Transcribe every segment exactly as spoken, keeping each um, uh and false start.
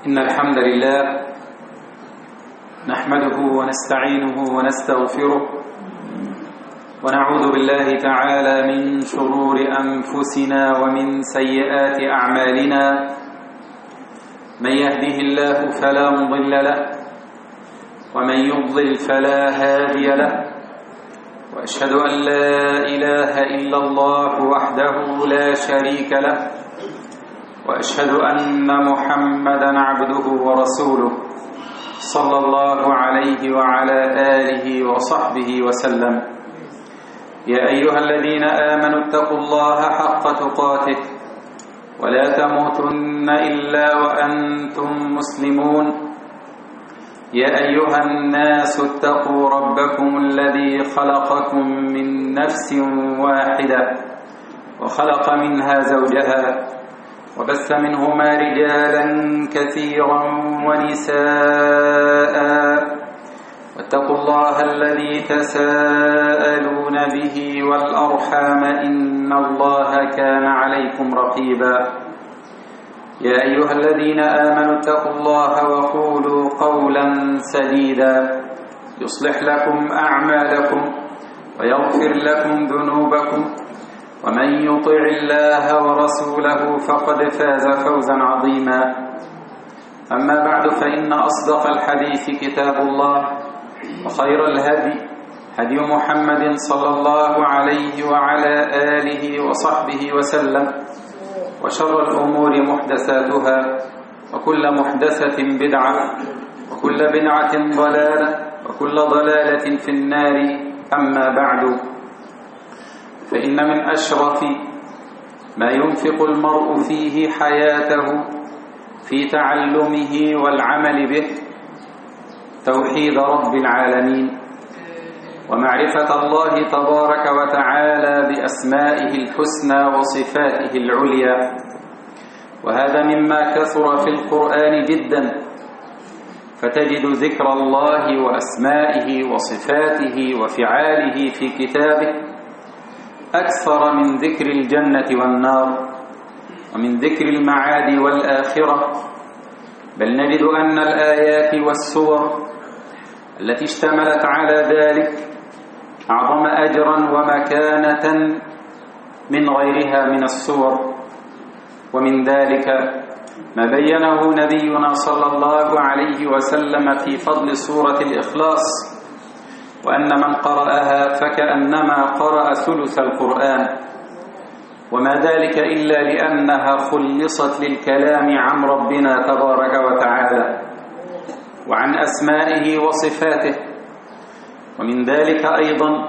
إن الحمد لله نحمده ونستعينه ونستغفره ونعوذ بالله تعالى من شرور أنفسنا ومن سيئات أعمالنا. من يهده الله فلا مضل له ومن يضلل فلا هادي له، وأشهد أن لا إله إلا الله وحده لا شريك له، وأشهد أن محمدًا عبده ورسوله صلى الله عليه وعلى آله وصحبه وسلم. يا أيها الذين آمنوا اتقوا الله حق تقاته ولا تموتن إلا وأنتم مسلمون. يا أيها الناس اتقوا ربكم الذي خلقكم من نفس واحدة وخلق منها زوجها وبث منهما رجالا كثيرا ونساء، واتقوا الله الذي تساءلون به والأرحام إن الله كان عليكم رقيبا. يا أيها الذين آمنوا اتقوا الله وقولوا قولا سديدا يصلح لكم أعمالكم ويغفر لكم ذنوبكم، ومن يطع الله ورسوله فقد فاز فوزا عظيما. أما بعد، فإن أصدق الحديث كتاب الله، وخير الهدي هدي محمد صلى الله عليه وعلى آله وصحبه وسلم، وشر الأمور محدثاتها، وكل محدثة بدعة، وكل بدعة ضلالة، وكل ضلالة في النار. أما بعد، فإن من أشرف ما ينفق المرء فيه حياته في تعلمه والعمل به توحيد رب العالمين ومعرفة الله تبارك وتعالى بأسمائه الحسنى وصفاته العليا، وهذا مما كثر في القرآن جدا، فتجد ذكر الله وأسمائه وصفاته وفعاله في كتابه أكثر من ذكر الجنة والنار ومن ذكر المعاد والآخرة. بل نجد أن الآيات والسور التي اشتملت على ذلك أعظم أجرا ومكانة من غيرها من السور. ومن ذلك ما بينه نبينا صلى الله عليه وسلم في فضل سورة الإخلاص، وأن من قرأها فكأنما قرأ ثلث القرآن، وما ذلك إلا لأنها خلصت للكلام عن ربنا تبارك وتعالى وعن أسمائه وصفاته. ومن ذلك أيضا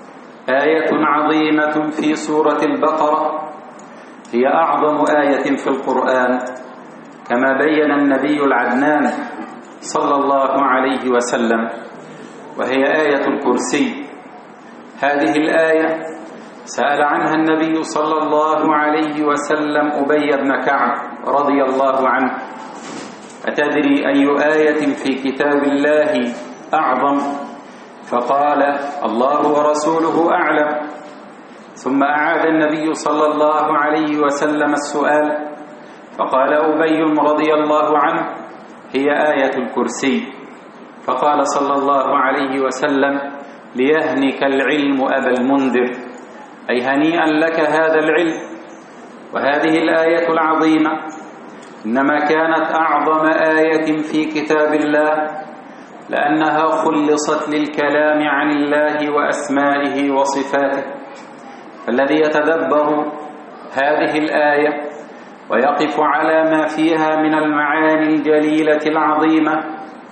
آية عظيمة في سورة البقرة هي أعظم آية في القرآن، كما بين النبي العدنان صلى الله عليه وسلم، وهي آية الكرسي. هذه الآية سأل عنها النبي صلى الله عليه وسلم أبي بن كعب رضي الله عنه: أتدري أي آية في كتاب الله أعظم؟ فقال: الله ورسوله أعلم. ثم أعاد النبي صلى الله عليه وسلم السؤال، فقال أبي رضي الله عنه: هي آية الكرسي. فقال صلى الله عليه وسلم: ليهنك العلم أبا المنذر، أي هنيئا لك هذا العلم. وهذه الآية العظيمة إنما كانت أعظم آية في كتاب الله لأنها خلصت للكلام عن الله وأسمائه وصفاته. فالذي يتدبر هذه الآية ويقف على ما فيها من المعاني الجليلة العظيمة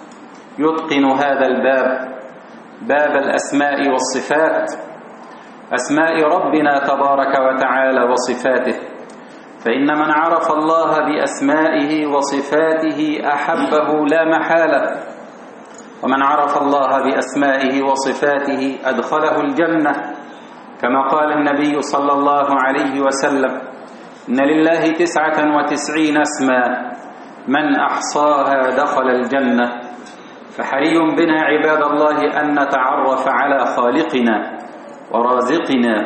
يتقن هذا الباب، باب الأسماء والصفات، أسماء ربنا تبارك وتعالى وصفاته. فإن من عرف الله بأسمائه وصفاته أحبه لا محالة، ومن عرف الله بأسمائه وصفاته أدخله الجنة، كما قال النبي صلى الله عليه وسلم: إن لله تسعة وتسعين اسما من أحصاها دخل الجنة. فحري بنا عباد الله أن نتعرف على خالقنا ورازقنا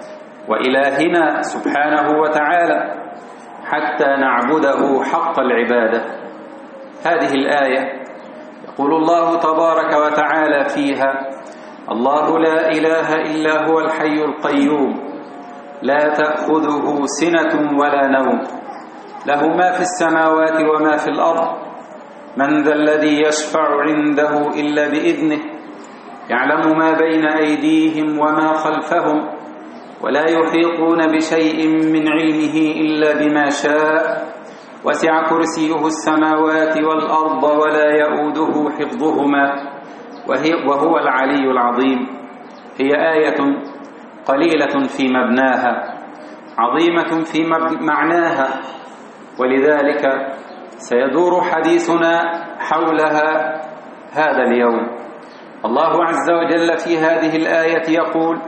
وإلهنا سبحانه وتعالى حتى نعبده حق العبادة. هذه الآية يقول الله تبارك وتعالى فيها: الله لا إله إلا هو الحي القيوم لا تأخذه سنة ولا نوم له ما في السماوات وما في الأرض من ذا الذي يشفع عنده إلا بإذنه يعلم ما بين أيديهم وما خلفهم ولا يحيطون بشيء من علمه إلا بما شاء وسع كرسيه السماوات والأرض ولا يؤوده حفظهما وهو العلي العظيم. هي آية قليلة في مبناها عظيمة في معناها، ولذلك سيدور حديثنا حولها هذا اليوم. الله عز وجل في هذه الآية يقول،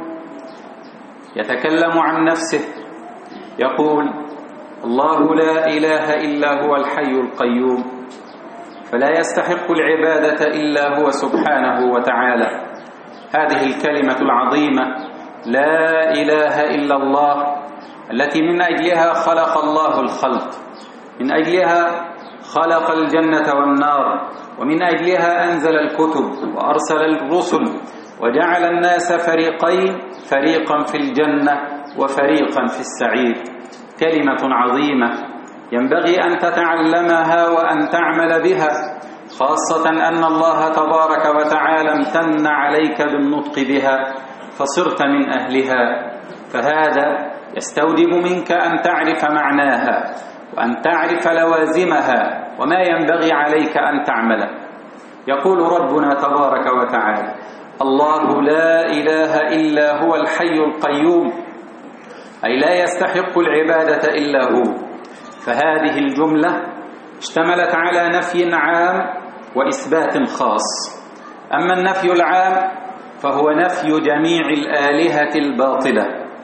يتكلم عن نفسه، يقول: الله لا إله إلا هو الحي القيوم، فلا يستحق العبادة إلا هو سبحانه وتعالى. هذه الكلمة العظيمة لا إله إلا الله التي من أجلها خلق الله الخلق، من أجلها خلق الجنة والنار، ومن أجلها أنزل الكتب وأرسل الرسل وجعل الناس فريقين، فريقا في الجنة وفريقا في السعير. كلمة عظيمة ينبغي أن تتعلمها وأن تعمل بها، خاصة أن الله تبارك وتعالى امتن عليك بالنطق بها فصرت من أهلها، فهذا يستوجب منك أن تعرف معناها وأن تعرف لوازمها وما ينبغي عليك أن تعمل. يقول ربنا تبارك وتعالى: الله لا إله إلا هو الحي القيوم، أي لا يستحق العبادة إلا هو. فهذه الجملة اشتملت على نفي عام وإثبات خاص. أما النفي العام فهو نفي جميع الآلهة الباطلة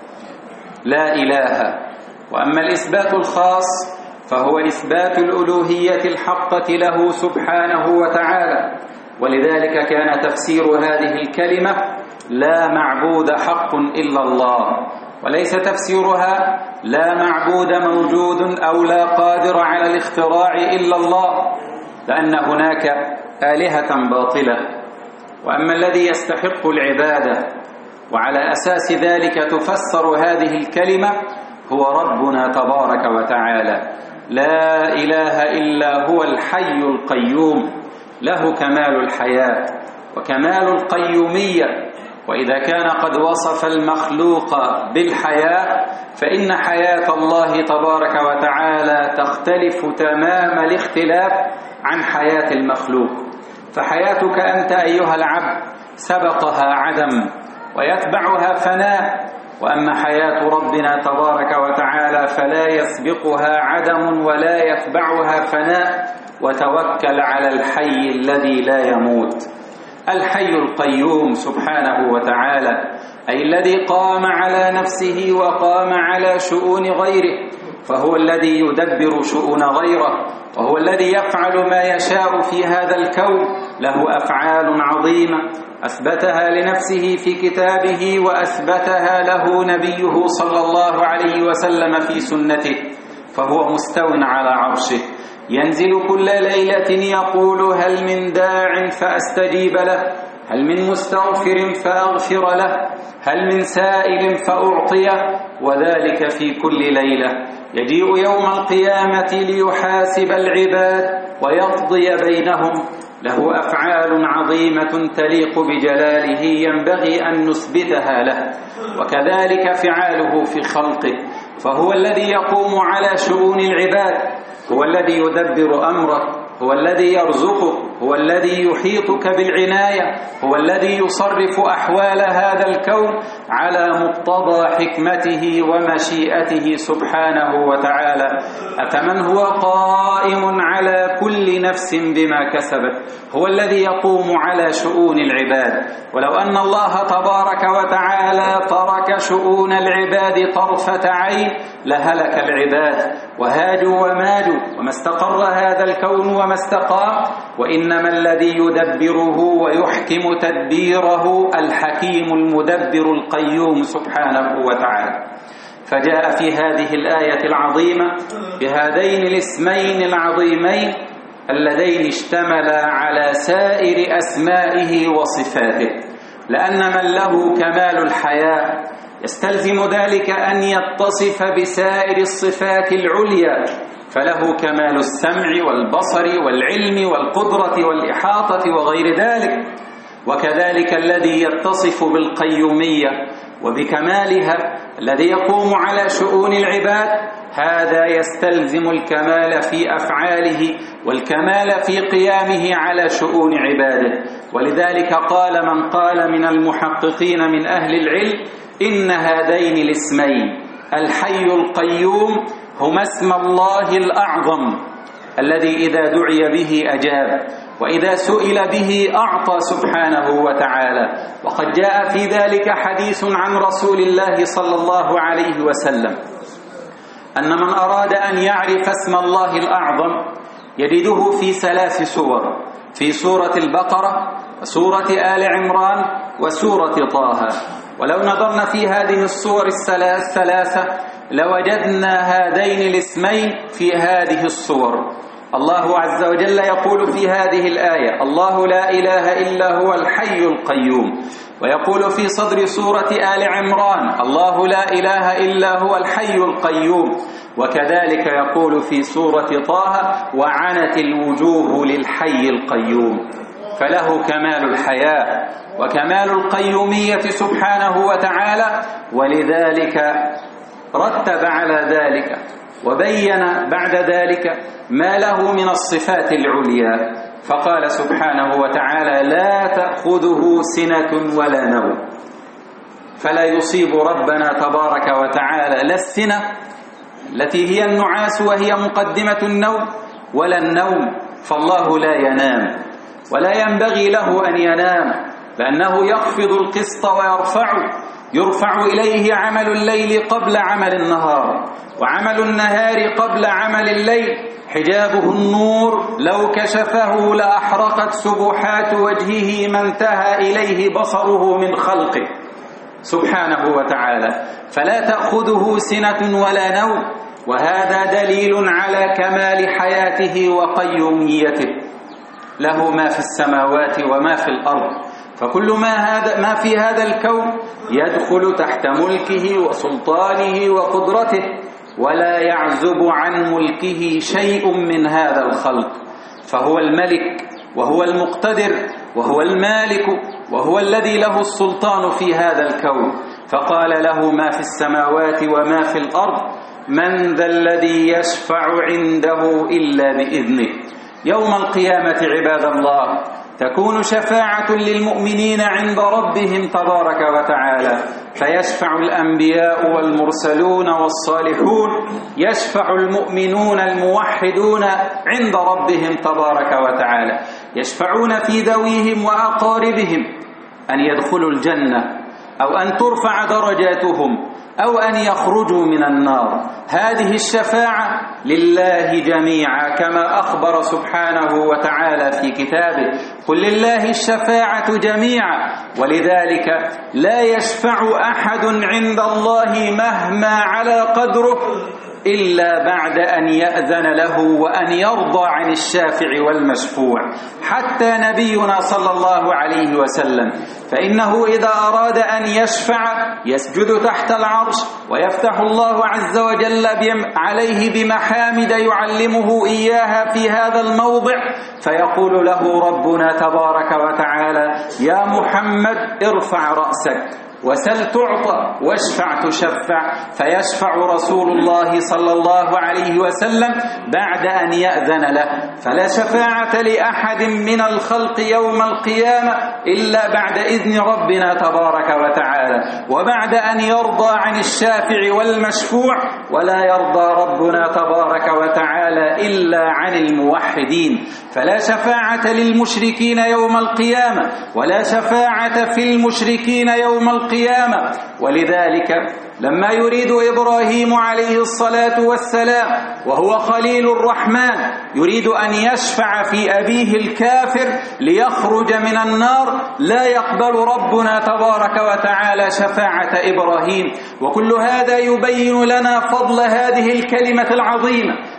لا إله، وأما الإثبات الخاص فهو إثبات الألوهية الحقة له سبحانه وتعالى. ولذلك كان تفسير هذه الكلمة لا معبود حق إلا الله، وليس تفسيرها لا معبود موجود أو لا قادر على الاختراع إلا الله، لأن هناك آلهة باطلة. وأما الذي يستحق العبادة وعلى أساس ذلك تفسر هذه الكلمة هو ربنا تبارك وتعالى، لا إله إلا هو الحي القيوم، له كمال الحياة وكمال القيومية. وإذا كان قد وصف المخلوق بالحياة فإن حياة الله تبارك وتعالى تختلف تمام الاختلاف عن حياة المخلوق. فحياتك أنت أيها العبد سبقها عدم ويتبعها فناء، وأما حياة ربنا تبارك وتعالى فلا يسبقها عدم ولا يتبعها فناء. وتوكل على الحي الذي لا يموت، الحي القيوم سبحانه وتعالى، أي الذي قام على نفسه وقام على شؤون غيره، فهو الذي يدبر شؤون غيره، وهو الذي يفعل ما يشاء في هذا الكون. له أفعال عظيمة أثبتها لنفسه في كتابه وأثبتها له نبيه صلى الله عليه وسلم في سنته. فهو مستو على عرشه، ينزل كل ليلة يقول: هل من داع فأستجيب له، هل من مستغفر فأغفر له، هل من سائل فأعطيه، وذلك في كل ليلة. يجيء يوم القيامة ليحاسب العباد ويقضي بينهم. له أفعال عظيمة تليق بجلاله ينبغي أن نثبتها له، وكذلك فعاله في خلقه. فهو الذي يقوم على شؤون العباد، هو الذي يدبر أمرك، هو الذي يرزقك، هو الذي يحيطك بالعناية، هو الذي يصرف أحوال هذا الكون على مقتضى حكمته ومشيئته سبحانه وتعالى. أفمن هو قائم على كل نفس بما كسبت، هو الذي يقوم على شؤون العباد. ولو أن الله تبارك وتعالى ترك شؤون العباد طرفة عين لهلك العباد وهاجوا وماجوا وما استقر هذا الكون وما استقام. وإنما الذي يدبره ويحكم تدبيره الحكيم المدبر القيوم سبحانه وتعالى. فجاء في هذه الآية العظيمة بهذين الاسمين العظيمين اللذين اشتملا على سائر أسمائه وصفاته، لأن من له كمال الحياء يستلزم ذلك أن يتصف بسائر الصفات العليا، فله كمال السمع والبصر والعلم والقدرة والإحاطة وغير ذلك. وكذلك الذي يتصف بالقيومية وبكمالها الذي يقوم على شؤون العباد، هذا يستلزم الكمال في أفعاله والكمال في قيامه على شؤون عباده. ولذلك قال من قال من المحققين من أهل العلم إن هذين الاسمين الحي القيوم هما اسم الله الأعظم الذي إذا دعي به أجاب، وإذا سئل به أعطى سبحانه وتعالى. وقد جاء في ذلك حديث عن رسول الله صلى الله عليه وسلم أن من أراد أن يعرف اسم الله الأعظم يجده في ثلاث سور: في سورة البقرة وسورة آل عمران وسورة طه. ولو نظرنا في هذه السور الثلاثة لوجدنا هذين الاسمين في هذه السور. الله عز وجل يقول في هذه الآية: الله لا إله إلا هو الحي القيوم. ويقول في صدر سورة آل عمران: الله لا إله إلا هو الحي القيوم. وكذلك يقول في سورة طه: وعنت الوجوه للحي القيوم. فله كمال الحياة وكمال القيومية سبحانه وتعالى، ولذلك رتب على ذلك وبين بعد ذلك ما له من الصفات العليا، فقال سبحانه وتعالى: لا تأخذه سنة ولا نوم. فلا يصيب ربنا تبارك وتعالى لا السنة التي هي النعاس وهي مقدمة النوم ولا النوم، فالله لا ينام ولا ينبغي له أن ينام، لأنه يخفض القسط ويرفعه. يرفع إليه عمل الليل قبل عمل النهار، وعمل النهار قبل عمل الليل. حجابه النور، لو كشفه لأحرقت سبحات وجهه ما انتهى إليه بصره من خلقه سبحانه وتعالى. فلا تأخذه سنة ولا نوم، وهذا دليل على كمال حياته وقيوميته. له ما في السماوات وما في الأرض، فكل ما, هذا ما في هذا الكون يدخل تحت ملكه وسلطانه وقدرته، ولا يعزب عن ملكه شيء من هذا الخلق. فهو الملك وهو المقتدر وهو المالك وهو الذي له السلطان في هذا الكون. فقال: له ما في السماوات وما في الأرض، من ذا الذي يشفع عنده إلا بإذنه. يوم القيامة عباد الله تكون شفاعة للمؤمنين عند ربهم تبارك وتعالى، فيشفع الأنبياء والمرسلون والصالحون، يشفع المؤمنون الموحدون عند ربهم تبارك وتعالى، يشفعون في ذويهم وأقاربهم أن يدخلوا الجنة أو أن ترفع درجاتهم أو أن يخرجوا من النار. هذه الشفاعة لله جميعا، كما أخبر سبحانه وتعالى في كتابه: قل لله الشفاعة جميعا. ولذلك لا يشفع أحد عند الله مهما على قدره إلا بعد أن يأذن له وأن يرضى عن الشافع والمشفوع. حتى نبينا صلى الله عليه وسلم فإنه إذا أراد أن يشفع يسجد تحت العرش، ويفتح الله عز وجل عليه بمحامد يعلمه إياها في هذا الموضع، فيقول له ربنا تبارك وتعالى: يا محمد ارفع رأسك وسل تعطى واشفع تشفع. فيشفع رسول الله صلى الله عليه وسلم بعد أن يأذن له. فلا شفاعة لأحد من الخلق يوم القيامة إلا بعد إذن ربنا تبارك وتعالى، وبعد أن يرضى عن الشافع والمشفوع. ولا يرضى ربنا تبارك وتعالى إلا عن الموحدين. فلا شفاعة للمشركين يوم القيامة، ولا شفاعة في المشركين يوم القيامة. ولذلك لما يريد إبراهيم عليه الصلاة والسلام وهو خليل الرحمن يريد أن يشفع في أبيه الكافر ليخرج من النار، لا يقبل ربنا تبارك وتعالى شفاعة إبراهيم. وكل هذا يبين لنا فضل هذه الكلمة العظيمة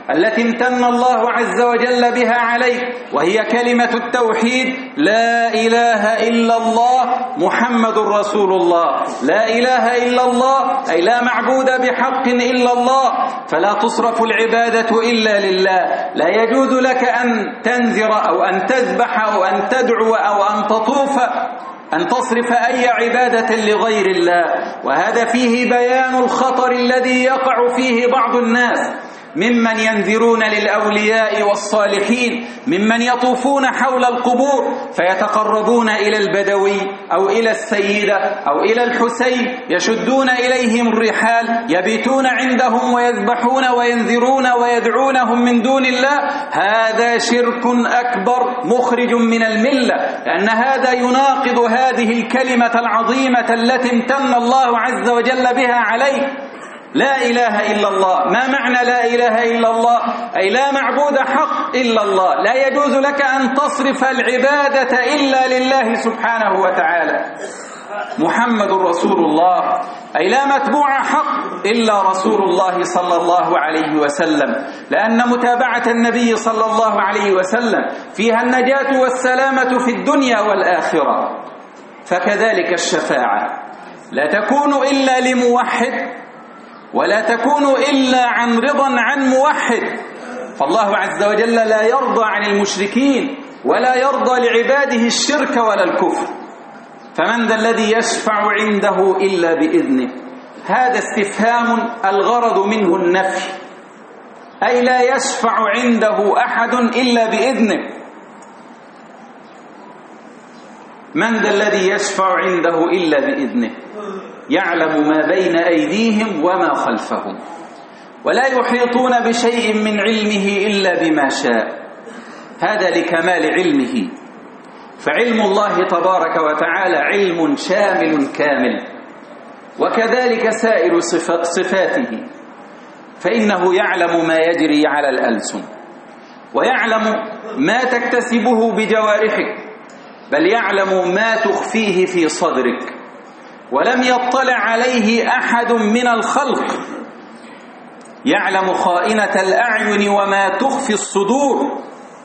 التي امتن الله عز وجل بها عليك، وهي كلمة التوحيد: لا إله إلا الله محمد رسول الله. لا إله إلا الله أي لا معبود بحق إلا الله، فلا تصرف العبادة إلا لله. لا يجوز لك أن تنذر أو أن تذبح أو أن تدعو أو أن تطوف، أن تصرف أي عبادة لغير الله. وهذا فيه بيان الخطر الذي يقع فيه بعض الناس ممن ينذرون للأولياء والصالحين، ممن يطوفون حول القبور فيتقربون إلى البدوي أو إلى السيدة أو إلى الحسين، يشدون إليهم الرحال، يبيتون عندهم ويذبحون وينذرون ويدعونهم من دون الله. هذا شرك أكبر مخرج من الملة، لأن هذا يناقض هذه الكلمة العظيمة التي امتن الله عز وجل بها عليه. لا إله إلا الله. ما معنى لا إله إلا الله؟ أي لا معبود حق إلا الله. لا يجوز لك أن تصرف العبادة إلا لله سبحانه وتعالى. محمد رسول الله أي لا متبوع حق إلا رسول الله صلى الله عليه وسلم، لأن متابعة النبي صلى الله عليه وسلم فيها النجاة والسلامة في الدنيا والآخرة. فكذلك الشفاعة لا تكون إلا لموحد، ولا تكون إلا عن رضا عن موحد. فالله عز وجل لا يرضى عن المشركين ولا يرضى لعباده الشرك ولا الكفر. فمن ذا الذي يشفع عنده إلا بإذنه؟ هذا استفهام الغرض منه النفي، أي لا يشفع عنده أحد إلا بإذنه. من ذا الذي يشفع عنده إلا بإذنه؟ يعلم ما بين أيديهم وما خلفهم، ولا يحيطون بشيء من علمه إلا بما شاء. هذا لكمال علمه. فعلم الله تبارك وتعالى علم شامل كامل، وكذلك سائر صفاته، فإنه يعلم ما يجري على الألسن، ويعلم ما تكتسبه بجوارحك، بل يعلم ما تخفيه في صدرك، ولم يطلع عليه أحد من الخلق. يعلم خائنة الأعين وما تخفي الصدور.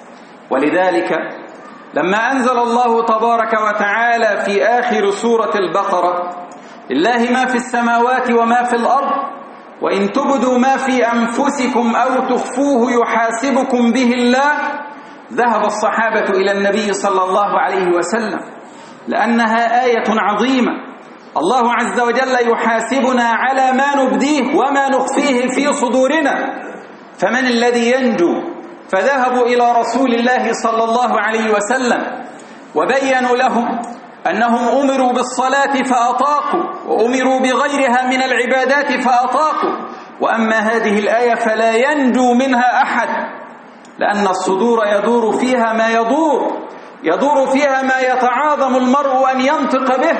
ولذلك لما أنزل الله تبارك وتعالى في آخر سورة البقرة: لله ما في السماوات وما في الأرض وإن تبدوا ما في أنفسكم أو تخفوه يحاسبكم به الله، ذهب الصحابة إلى النبي صلى الله عليه وسلم، لأنها آية عظيمة. الله عز وجل يحاسبنا على ما نبديه وما نخفيه في صدورنا، فمن الذي ينجو؟ فذهبوا إلى رسول الله صلى الله عليه وسلم وبينوا لهم أنهم أمروا بالصلاة فأطاقوا، وأمروا بغيرها من العبادات فأطاقوا، وأما هذه الآية فلا ينجو منها أحد، لأن الصدور يدور فيها ما يدور، يدور فيها ما يتعاظم المرء أن ينطق به.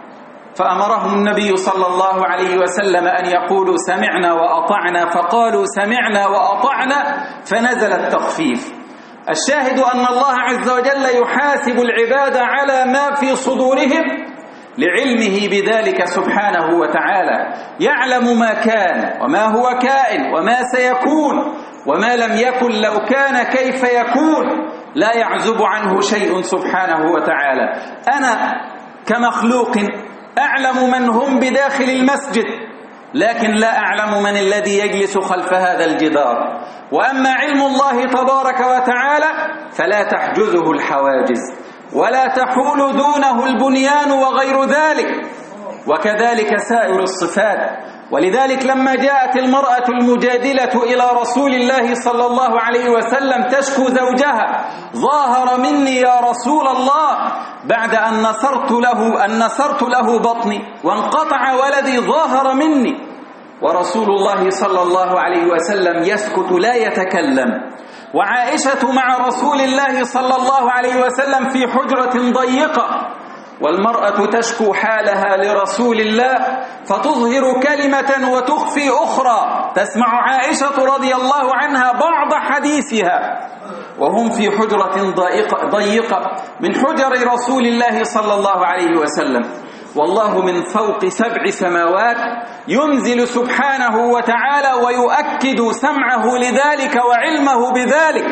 فأمرهم النبي صلى الله عليه وسلم أن يقولوا سمعنا وأطعنا، فقالوا سمعنا وأطعنا، فنزل التخفيف. الشاهد أن الله عز وجل يحاسب العباد على ما في صدورهم لعلمه بذلك سبحانه وتعالى. يعلم ما كان وما هو كائن وما سيكون، وما لم يكن لو كان كيف يكون، لا يعزب عنه شيء سبحانه وتعالى. أنا كمخلوق أعلم من هم بداخل المسجد، لكن لا أعلم من الذي يجلس خلف هذا الجدار. وأما علم الله تبارك وتعالى فلا تحجزه الحواجز ولا تحول دونه البنيان وغير ذلك، وكذلك سائر الصفات. ولذلك لما جاءت المرأة المجادلة إلى رسول الله صلى الله عليه وسلم تشكو زوجها: ظاهر مني يا رسول الله بعد أن نصرت له أن نصرت له بطني وانقطع ولدي، ظاهر مني. ورسول الله صلى الله عليه وسلم يسكت لا يتكلم. وعائشة مع رسول الله صلى الله عليه وسلم في حجرة ضيقة، والمرأة تشكو حالها لرسول الله فتظهر كلمة وتخفي أخرى. تسمع عائشة رضي الله عنها بعض حديثها وهم في حجرة ضيقة, ضيقة من حجر رسول الله صلى الله عليه وسلم. والله من فوق سبع سماوات ينزل سبحانه وتعالى ويؤكد سمعه لذلك وعلمه بذلك،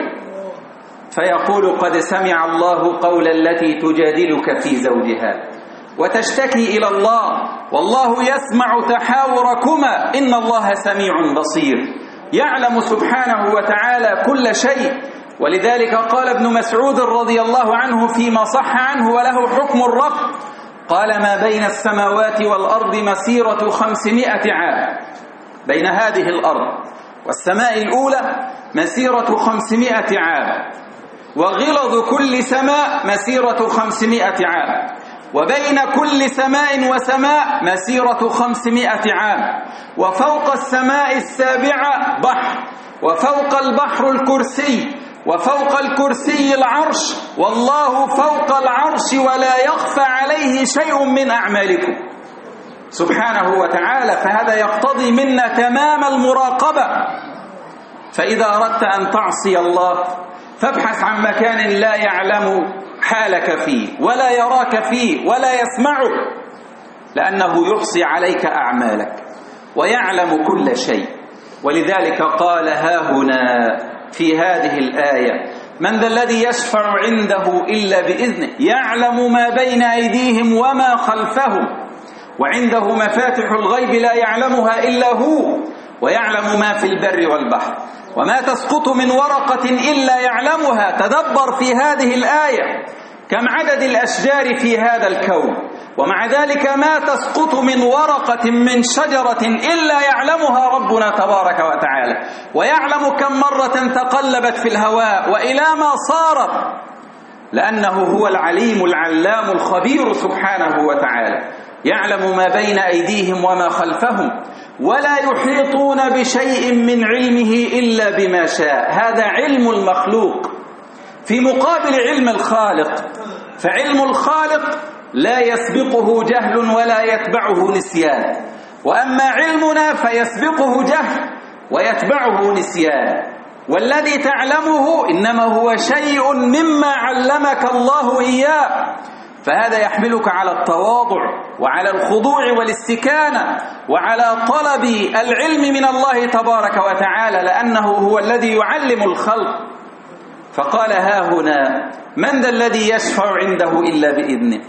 فيقول قد سمع الله قول التي تجادلك في زوجها وتشتكي إلى الله والله يسمع تحاوركما إن الله سميع بصير. يعلم سبحانه وتعالى كل شيء. ولذلك قال ابن مسعود رضي الله عنه فيما صح عنه وله حكم الرفع، قال ما بين السماوات والأرض مسيرة خمسمائة عام، بين هذه الأرض والسماء الأولى مسيرة خمسمائة عام، وغلظ كل سماء مسيرة خمسمائة عام، وبين كل سماء وسماء مسيرة خمسمائة عام، وفوق السماء السابعة بحر، وفوق البحر الكرسي، وفوق الكرسي العرش، والله فوق العرش ولا يخفى عليه شيء من أعمالكم سبحانه وتعالى. فهذا يقتضي منا تمام المراقبة. فإذا أردت أن تعصي الله فابحث عن مكان لا يعلم حالك فيه ولا يراك فيه ولا يسمعك، لأنه يحصي عليك أعمالك ويعلم كل شيء. ولذلك قال ها هنا في هذه الآية من ذا الذي يشفع عنده إلا بإذنه يعلم ما بين أيديهم وما خلفهم وعنده مفاتح الغيب لا يعلمها إلا هو ويعلم ما في البر والبحر وما تسقط من ورقة إلا يعلمها. تدبر في هذه الآية كم عدد الأشجار في هذا الكون، ومع ذلك ما تسقط من ورقة من شجرة إلا يعلمها ربنا تبارك وتعالى، ويعلم كم مرة تقلبت في الهواء وإلى ما صارت، لأنه هو العليم العلام الخبير سبحانه وتعالى. يعلم ما بين أيديهم وما خلفهم ولا يحيطون بشيء من علمه إلا بما شاء. هذا علم المخلوق في مقابل علم الخالق، فعلم الخالق لا يسبقه جهل ولا يتبعه نسيان، وأما علمنا فيسبقه جهل ويتبعه نسيان. والذي تعلمه إنما هو شيء مما علمك الله إياه، فهذا يحملك على التواضع وعلى الخضوع والاستكانة وعلى طلب العلم من الله تبارك وتعالى، لأنه هو الذي يعلم الخلق. فقال ها هنا من ذا الذي يشفع عنده إلا بإذنه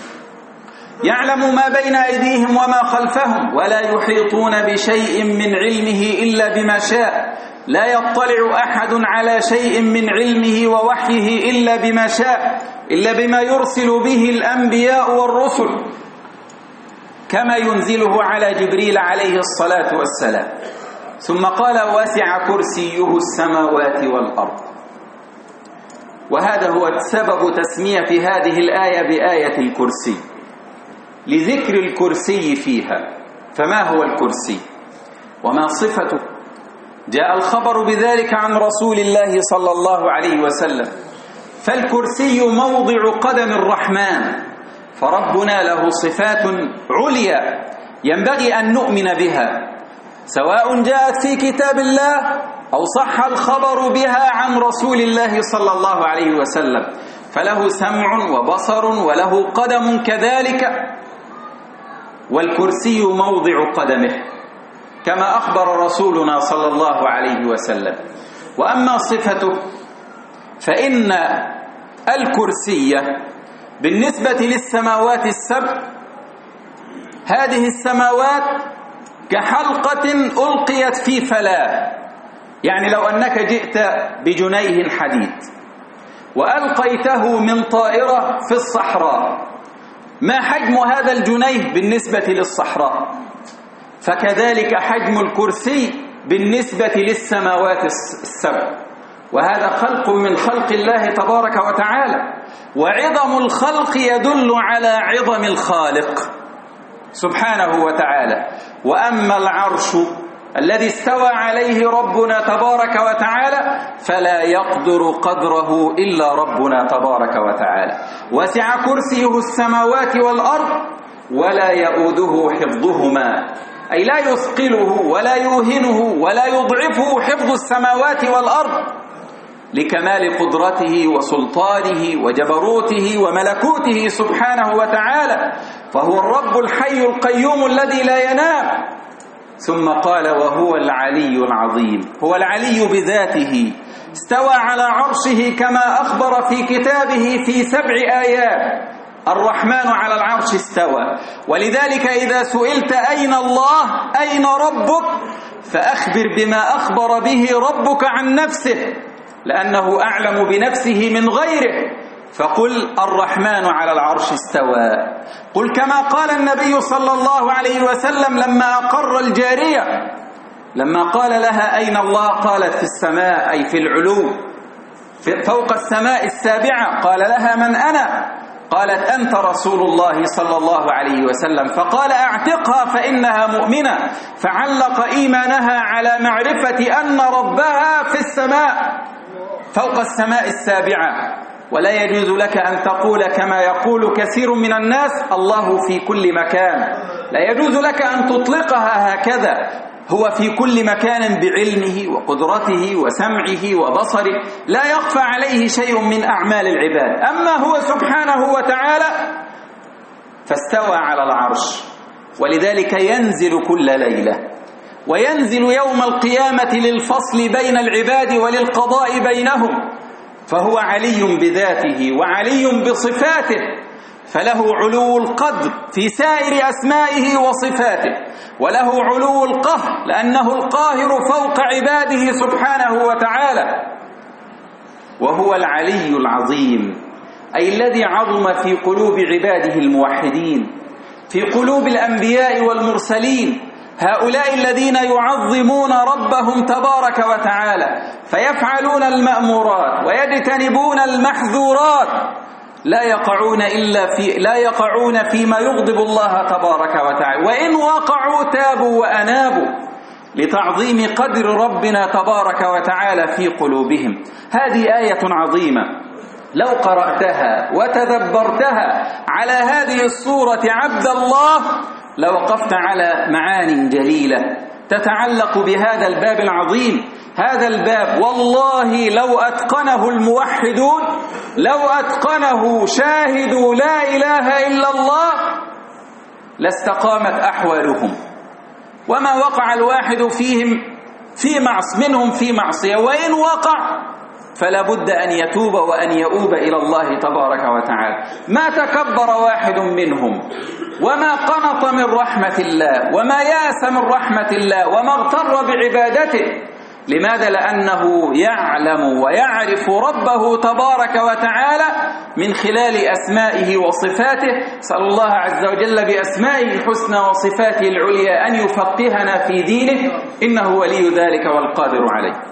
يعلم ما بين أيديهم وما خلفهم ولا يحيطون بشيء من علمه إلا بما شاء. لا يطلع أحد على شيء من علمه ووحيه إلا بما شاء، إلا بما يرسل به الأنبياء والرسل، كما ينزله على جبريل عليه الصلاة والسلام. ثم قال وسع كرسيه السماوات والأرض. وهذا هو سبب تسمية هذه الآية بآية الكرسي، لذكر الكرسي فيها. فما هو الكرسي وما صفته؟ جاء الخبر بذلك عن رسول الله صلى الله عليه وسلم. فالكرسي موضع قدم الرحمن، فربنا له صفات عليا ينبغي أن نؤمن بها، سواء جاءت في كتاب الله أو صح الخبر بها عن رسول الله صلى الله عليه وسلم. فله سمع وبصر وله قدم كذلك، والكرسي موضع قدمه كما أخبر رسولنا صلى الله عليه وسلم. وأما صفته فإن الكرسي بالنسبة للسماوات السبع، هذه السماوات كحلقة ألقيت في فلاة، يعني لو أنك جئت بجنيه حديد وألقيته من طائرة في الصحراء، ما حجم هذا الجنيه بالنسبة للصحراء؟ فكذلك حجم الكرسي بالنسبة للسماوات السبع. وهذا خلق من خلق الله تبارك وتعالى، وعظم الخلق يدل على عظم الخالق سبحانه وتعالى. وأما العرش الذي استوى عليه ربنا تبارك وتعالى فلا يقدر قدره إلا ربنا تبارك وتعالى. وسع كرسيه السماوات والأرض ولا يؤوده حفظهما، أي لا يثقله ولا يوهنه ولا يضعفه حفظ السماوات والأرض. لكمال قدرته وسلطانه وجبروته وملكوته سبحانه وتعالى، فهو الرب الحي القيوم الذي لا ينام. ثم قال وهو العلي العظيم، هو العلي بذاته، استوى على عرشه كما أخبر في كتابه في سبع آيات. الرحمن على العرش استوى. ولذلك إذا سئلت أين الله أين ربك فأخبر بما أخبر به ربك عن نفسه، لأنه أعلم بنفسه من غيره، فقل الرحمن على العرش استوى. قل كما قال النبي صلى الله عليه وسلم لما أقر الجارية، لما قال لها أين الله قالت في السماء، أي في العلو فوق السماء السابعة. قال لها من أنا؟ قالت أنت رسول الله صلى الله عليه وسلم. فقال أعتقها فإنها مؤمنة، فعلق إيمانها على معرفة أن ربها في السماء فوق السماء السابعة. ولا يجوز لك أن تقول كما يقول كثير من الناس الله في كل مكان، لا يجوز لك أن تطلقها هكذا. هو في كل مكان بعلمه وقدرته وسمعه وبصره، لا يخفى عليه شيء من أعمال العباد. أما هو سبحانه وتعالى فاستوى على العرش، ولذلك ينزل كل ليلة، وينزل يوم القيامة للفصل بين العباد وللقضاء بينهم، فهو علي بذاته وعلي بصفاته، فله علو القدر في سائر أسمائه وصفاته، وله علو القهر لأنه القاهر فوق عباده سبحانه وتعالى. وهو العلي العظيم، أي الذي عظم في قلوب عباده الموحدين، في قلوب الأنبياء والمرسلين، هؤلاء الذين يعظمون ربهم تبارك وتعالى فيفعلون المأمورات ويجتنبون المحظورات، لا يقعون إلا في لا يقعون فيما يغضب الله تبارك وتعالى، وإن وقعوا تابوا وأنابوا لتعظيم قدر ربنا تبارك وتعالى في قلوبهم. هذه آية عظيمة، لو قرأتها وتدبرتها على هذه الصورة عبد الله لوقفت على معاني جليلة تتعلق بهذا الباب العظيم. هذا الباب والله لو أتقنه الموحدون، لو أتقنه شاهدوا لا إله إلا الله لاستقامت أحوالهم، وما وقع الواحد فيهم في معص منهم في معصية، وإن وقع فلا بد أن يتوب وأن يؤوب إلى الله تبارك وتعالى. ما تكبر واحد منهم وما قنط من رحمة الله وما يأس من رحمة الله وما اغتر بعبادته. لماذا؟ لأنه يعلم ويعرف ربه تبارك وتعالى من خلال أسمائه وصفاته. صلى الله عز وجل بأسمائه الحسنى وصفاته العليا أن يفقهنا في دينه، إنه ولي ذلك والقادر عليه.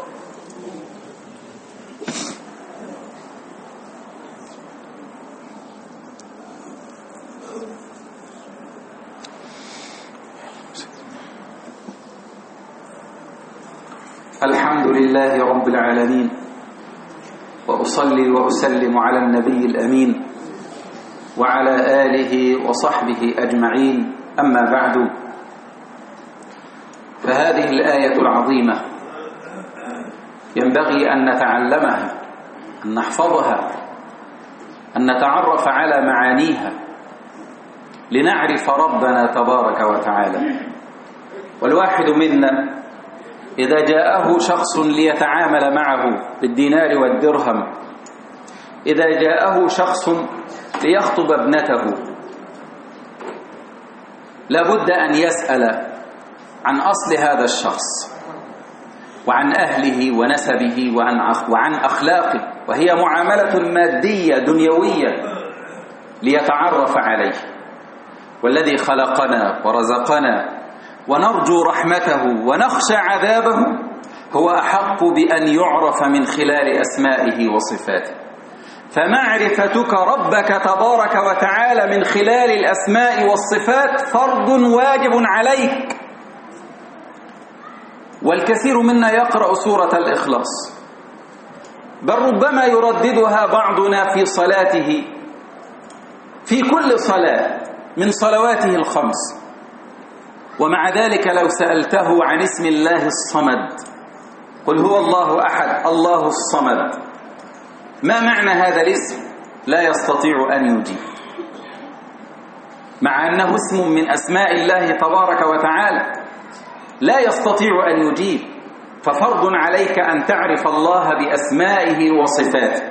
الحمد لله رب العالمين، وأصلي وأسلم على النبي الأمين وعلى آله وصحبه أجمعين. أما بعد، فهذه الآية العظيمة ينبغي أن نتعلمها، أن نحفظها، أن نتعرف على معانيها لنعرف ربنا تبارك وتعالى. والواحد منا إذا جاءه شخص ليتعامل معه بالدينار والدرهم، إذا جاءه شخص ليخطب ابنته، لابد أن يسأل عن أصل هذا الشخص وعن أهله ونسبه وعن أخلاقه، وهي معاملة مادية دنيوية ليتعرف عليه. والذي خلقنا ورزقنا ونرجو رحمته ونخشى عذابه هو أحق بأن يعرف من خلال أسمائه وصفاته. فمعرفتك ربك تبارك وتعالى من خلال الأسماء والصفات فرض واجب عليك. والكثير منا يقرأ سورة الإخلاص، بل ربما يرددها بعضنا في صلاته، في كل صلاة من صلواته الخمس، ومع ذلك لو سألته عن اسم الله الصمد قل هو الله أحد الله الصمد. ما معنى هذا الاسم؟ لا يستطيع أن يجيب، مع أنه اسم من أسماء الله تبارك وتعالى، لا يستطيع أن يجيب. ففرض عليك أن تعرف الله بأسمائه وصفاته.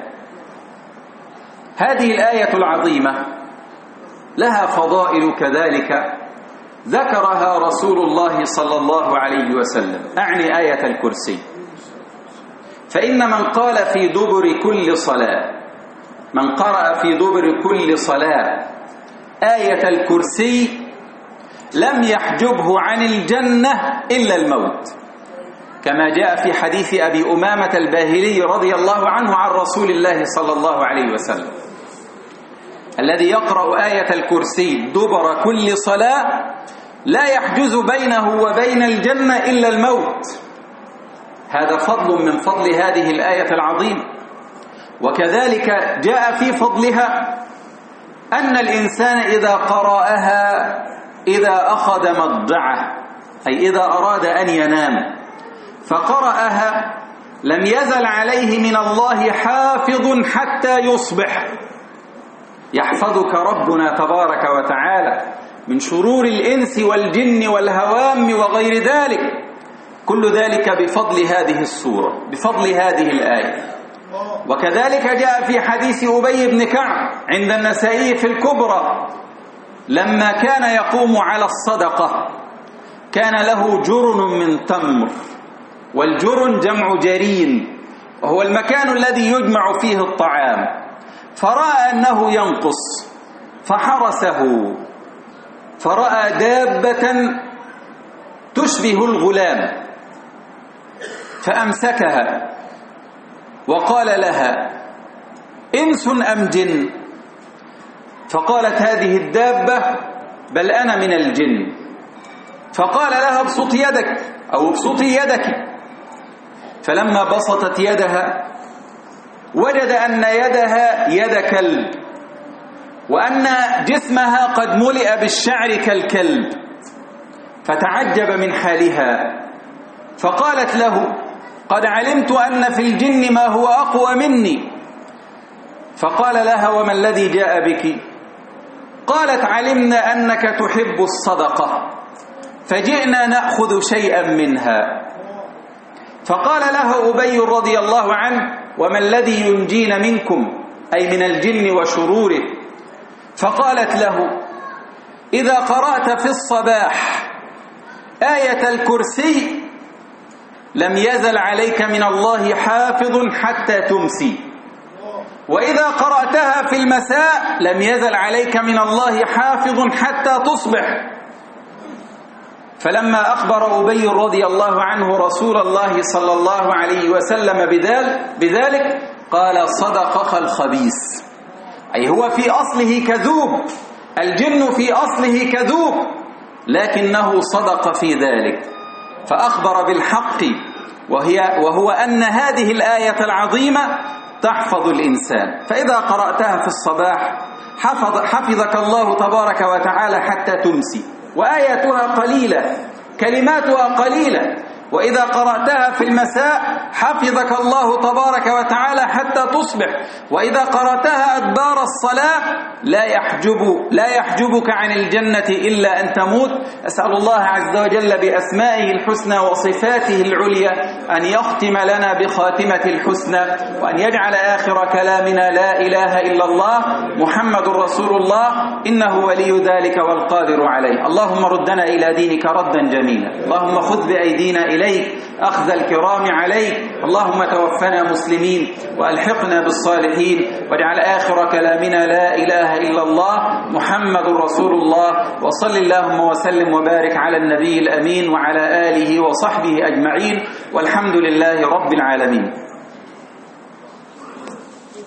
هذه الآية العظيمة لها فضائل كذلك ذكرها رسول الله صلى الله عليه وسلم، أعني آية الكرسي. فإن من قال في دبر كل صلاة، من قرأ في دبر كل صلاة آية الكرسي لم يحجبه عن الجنة إلا الموت، كما جاء في حديث أبي أمامة الباهلي رضي الله عنه عن رسول الله صلى الله عليه وسلم: الذي يقرأ آية الكرسي دبر كل صلاة لا يحجز بينه وبين الجنة إلا الموت. هذا فضل من فضل هذه الآية العظيمة. وكذلك جاء في فضلها أن الإنسان إذا قرأها إذا أخذ مضجعه، أي إذا أراد أن ينام فقرأها لم يزل عليه من الله حافظ حتى يصبح. يحفظك ربنا تبارك وتعالى من شرور الإنس والجن والهوام وغير ذلك، كل ذلك بفضل هذه السورة، بفضل هذه الآية. وكذلك جاء في حديث أبي بن كعب عند النسائي في الكبرى لما كان يقوم على الصدقة كان له جرن من تمر، والجرن جمع جرين وهو المكان الذي يجمع فيه الطعام، فرأى أنه ينقص فحرسه، فرأى دابة تشبه الغلام فأمسكها وقال لها: إنس أم جن؟ فقالت هذه الدابة: بل أنا من الجن. فقال لها: ابسط يدك أو ابسطي يدك. فلما بسطت يدها وجد أن يدها يد كلب، وأن جسمها قد ملئ بالشعر كالكلب، فتعجب من حالها فقالت له: قد علمت أن في الجن ما هو أقوى مني. فقال لها: وما الذي جاء بك؟ قالت: علمنا أنك تحب الصدقة فجئنا نأخذ شيئا منها. فقال له أبي رضي الله عنه: وما الذي ينجينا منكم، أي من الجن وشروره؟ فقالت له: إذا قرأت في الصباح آية الكرسي لم يزل عليك من الله حافظ حتى تمسي، وإذا قرأتها في المساء لم يزل عليك من الله حافظ حتى تصبح. فلما أخبر أبي رضي الله عنه رسول الله صلى الله عليه وسلم بذلك قال: صدقك الخبيث، أي هو في أصله كذوب، الجن في أصله كذوب، لكنه صدق في ذلك. فأخبر بالحق، وهي وهو أن هذه الآية العظيمة تحفظ الإنسان، فإذا قرأتها في الصباح حفظ حفظك الله تبارك وتعالى حتى تمسي، وآياتها قليلة، كلماتها قليلة. وإذا قرأتها في المساء حفظك الله تبارك وتعالى حتى تصبح. وإذا قرأتها أدبار الصلاة لا يحجب لا يحجبك عن الجنة إلا أن تموت. أسأل الله عز وجل بأسمائه الحسنى وصفاته العليا أن يختم لنا بخاتمة الحسنى، وأن يجعل آخر كلامنا لا إله إلا الله محمد رسول الله، إنه ولي ذلك والقادر عليه. اللهم ردنا إلى دينك ردا جميلا، اللهم خذ بأيدينا إليك أخذ الكرام عليك، اللهم توفنا مسلمين وألحقنا بالصالحين، واجعل آخر كلامنا لا إله إلا الله محمد رسول الله. وصل اللهم وسلم وبارك على النبي الأمين وعلى آله وصحبه أجمعين، والحمد لله رب العالمين.